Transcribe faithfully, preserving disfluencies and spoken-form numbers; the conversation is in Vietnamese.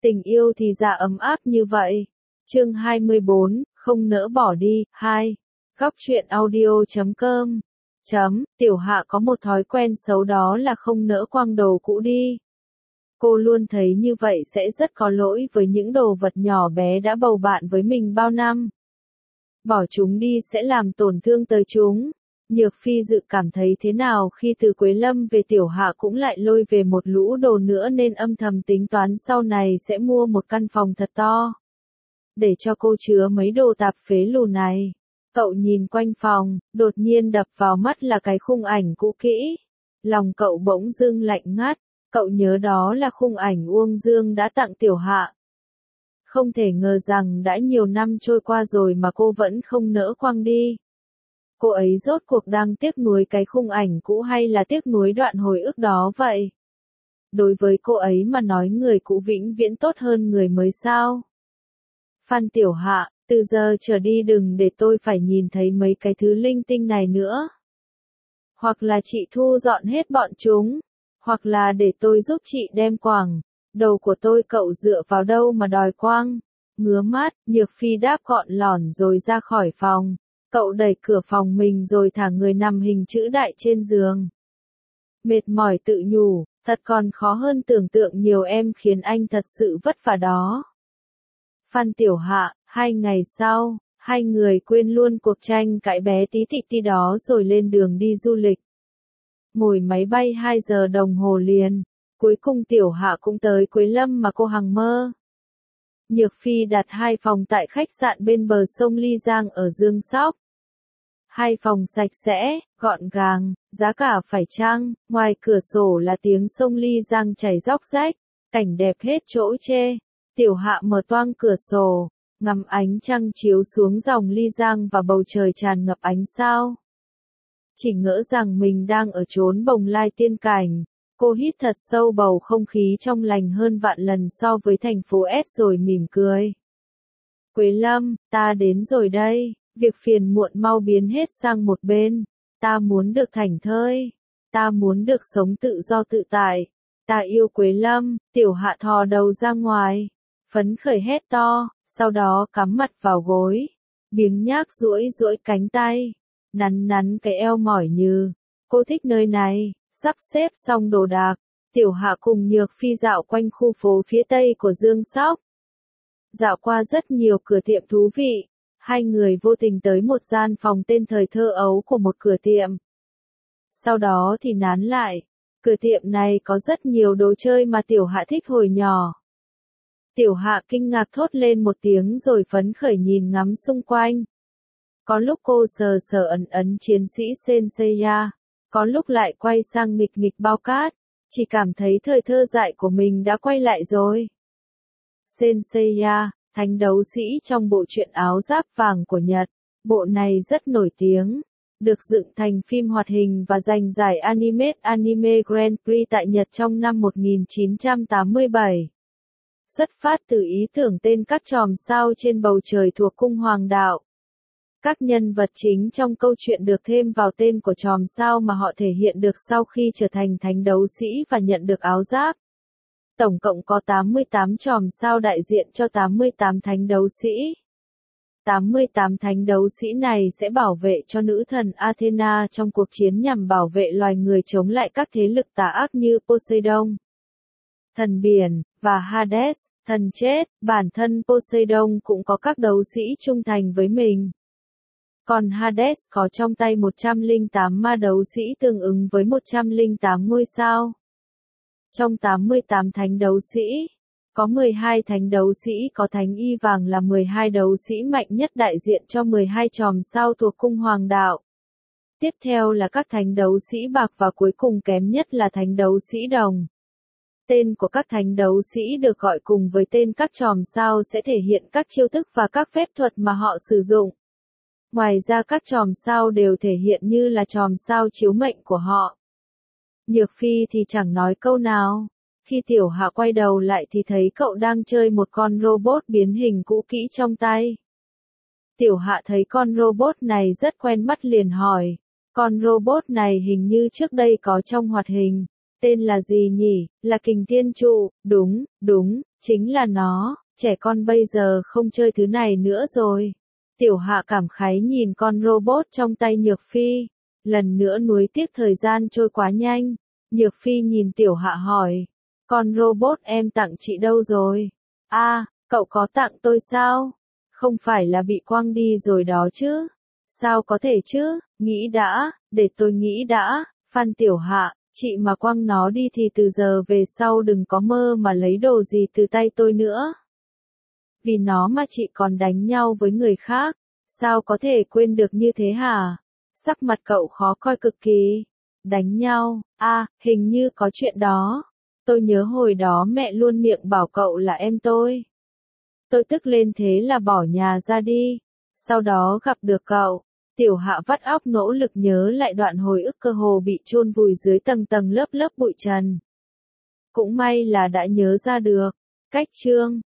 Tình yêu thì ra ấm áp như vậy. Chương hai mươi bốn, không nỡ bỏ đi. Hai. Góc truyện audio chấm com. Chấm, Tiểu Hạ có một thói quen xấu, đó là không nỡ quăng đồ cũ đi. Cô luôn thấy như vậy sẽ rất có lỗi với những đồ vật nhỏ bé đã bầu bạn với mình bao năm. Bỏ chúng đi sẽ làm tổn thương tới chúng. Nhược Phi dự cảm thấy thế nào khi từ Quế Lâm về, Tiểu Hạ cũng lại lôi về một lũ đồ nữa, nên âm thầm tính toán sau này sẽ mua một căn phòng thật to, để cho cô chứa mấy đồ tạp phế lù này. Cậu nhìn quanh phòng, đột nhiên đập vào mắt là cái khung ảnh cũ kỹ. Lòng cậu bỗng dưng lạnh ngắt, cậu nhớ đó là khung ảnh Uông Dương đã tặng Tiểu Hạ. Không thể ngờ rằng đã nhiều năm trôi qua rồi mà cô vẫn không nỡ quăng đi. Cô ấy rốt cuộc đang tiếc nuối cái khung ảnh cũ hay là tiếc nuối đoạn hồi ức đó vậy? Đối với cô ấy mà nói, người cũ vĩnh viễn tốt hơn người mới sao? Phan Tiểu Hạ, từ giờ trở đi đừng để tôi phải nhìn thấy mấy cái thứ linh tinh này nữa. Hoặc là chị thu dọn hết bọn chúng, hoặc là để tôi giúp chị đem quàng. Đầu của tôi cậu dựa vào đâu mà đòi quăng? Ngứa mắt, Nhược Phi đáp gọn lỏn rồi ra khỏi phòng. Cậu đẩy cửa phòng mình rồi thả người nằm hình chữ đại trên giường. Mệt mỏi tự nhủ, thật còn khó hơn tưởng tượng nhiều, em khiến anh thật sự vất vả đó. Phan Tiểu Hạ, hai ngày sau, hai người quên luôn cuộc tranh cãi bé tí tị tí đó rồi lên đường đi du lịch. Ngồi máy bay hai giờ đồng hồ liền, cuối cùng Tiểu Hạ cũng tới Quế Lâm mà cô hằng mơ. Nhược Phi đặt hai phòng tại khách sạn bên bờ sông Ly Giang ở Dương Sóc. Hai phòng sạch sẽ, gọn gàng, giá cả phải chăng, ngoài cửa sổ là tiếng sông Ly Giang chảy róc rách, cảnh đẹp hết chỗ chê. Tiểu Hạ mở toang cửa sổ, ngắm ánh trăng chiếu xuống dòng Ly Giang và bầu trời tràn ngập ánh sao. Chỉ ngỡ rằng mình đang ở chốn bồng lai tiên cảnh. Cô hít thật sâu bầu không khí trong lành hơn vạn lần so với thành phố S rồi mỉm cười. Quế Lâm, ta đến rồi đây, việc phiền muộn mau biến hết sang một bên. Ta muốn được thảnh thơi, ta muốn được sống tự do tự tại. Ta yêu Quế Lâm. Tiểu Hạ thò đầu ra ngoài, phấn khởi hét to, sau đó cắm mặt vào gối, biếng nhác duỗi duỗi cánh tay, nắn nắn cái eo mỏi như. Cô thích nơi này. Sắp xếp xong đồ đạc, Tiểu Hạ cùng Nhược Phi dạo quanh khu phố phía tây của Dương Sóc. Dạo qua rất nhiều cửa tiệm thú vị, hai người vô tình tới một gian phòng tên thời thơ ấu của một cửa tiệm. Sau đó thì nán lại, cửa tiệm này có rất nhiều đồ chơi mà Tiểu Hạ thích hồi nhỏ. Tiểu Hạ kinh ngạc thốt lên một tiếng rồi phấn khởi nhìn ngắm xung quanh. Có lúc cô sờ sờ ấn ấn chiến sĩ Senseiya. Có lúc lại quay sang nghịch nghịch bao cát, chỉ cảm thấy thời thơ dại của mình đã quay lại rồi. Senseiya, thánh đấu sĩ trong bộ truyện áo giáp vàng của Nhật, bộ này rất nổi tiếng, được dựng thành phim hoạt hình và giành giải Animate Anime Grand Prix tại Nhật trong năm một nghìn chín trăm tám mươi bảy. Xuất phát từ ý tưởng tên các chòm sao trên bầu trời thuộc cung hoàng đạo. Các nhân vật chính trong câu chuyện được thêm vào tên của chòm sao mà họ thể hiện được sau khi trở thành thánh đấu sĩ và nhận được áo giáp. Tổng cộng có tám mươi tám chòm sao đại diện cho tám mươi tám thánh đấu sĩ. tám mươi tám thánh đấu sĩ này sẽ bảo vệ cho nữ thần Athena trong cuộc chiến nhằm bảo vệ loài người chống lại các thế lực tà ác như Poseidon, thần biển, và Hades, thần chết. Bản thân Poseidon cũng có các đấu sĩ trung thành với mình. Còn Hades có trong tay một trăm lẻ tám ma đấu sĩ tương ứng với một trăm lẻ tám ngôi sao. Trong tám mươi tám thánh đấu sĩ, có mười hai thánh đấu sĩ có thánh y vàng là mười hai đấu sĩ mạnh nhất đại diện cho mười hai chòm sao thuộc cung hoàng đạo. Tiếp theo là các thánh đấu sĩ bạc và cuối cùng kém nhất là thánh đấu sĩ đồng. Tên của các thánh đấu sĩ được gọi cùng với tên các chòm sao sẽ thể hiện các chiêu thức và các phép thuật mà họ sử dụng. Ngoài ra các chòm sao đều thể hiện như là chòm sao chiếu mệnh của họ. Nhược Phi thì chẳng nói câu nào. Khi Tiểu Hạ quay đầu lại thì thấy cậu đang chơi một con robot biến hình cũ kỹ trong tay. Tiểu Hạ thấy con robot này rất quen mắt liền hỏi. Con robot này hình như trước đây có trong hoạt hình. Tên là gì nhỉ? Là Kình Thiên Trụ. Đúng, đúng, Chính là nó, trẻ con bây giờ không chơi thứ này nữa rồi. Tiểu Hạ cảm khái nhìn con robot trong tay Nhược Phi. Lần nữa nuối tiếc thời gian trôi quá nhanh. Nhược Phi nhìn Tiểu Hạ hỏi. Con robot em tặng chị đâu rồi? À, cậu có tặng tôi sao? Không phải là bị quăng đi rồi đó chứ? Sao có thể chứ? Nghĩ đã, để tôi nghĩ đã. Phan Tiểu Hạ, chị mà quăng nó đi thì từ giờ về sau đừng có mơ mà lấy đồ gì từ tay tôi nữa. Vì nó mà chị còn đánh nhau với người khác. Sao có thể quên được như thế hả? Sắc mặt cậu khó coi cực kỳ. Đánh nhau, à, hình như có chuyện đó. Tôi nhớ hồi đó mẹ luôn miệng bảo cậu là em tôi. Tôi tức lên thế là bỏ nhà ra đi. Sau đó gặp được cậu. Tiểu Hạ vắt óc nỗ lực nhớ lại đoạn hồi ức cơ hồ bị chôn vùi dưới tầng tầng lớp lớp bụi trần. Cũng may là đã nhớ ra được. Cách chương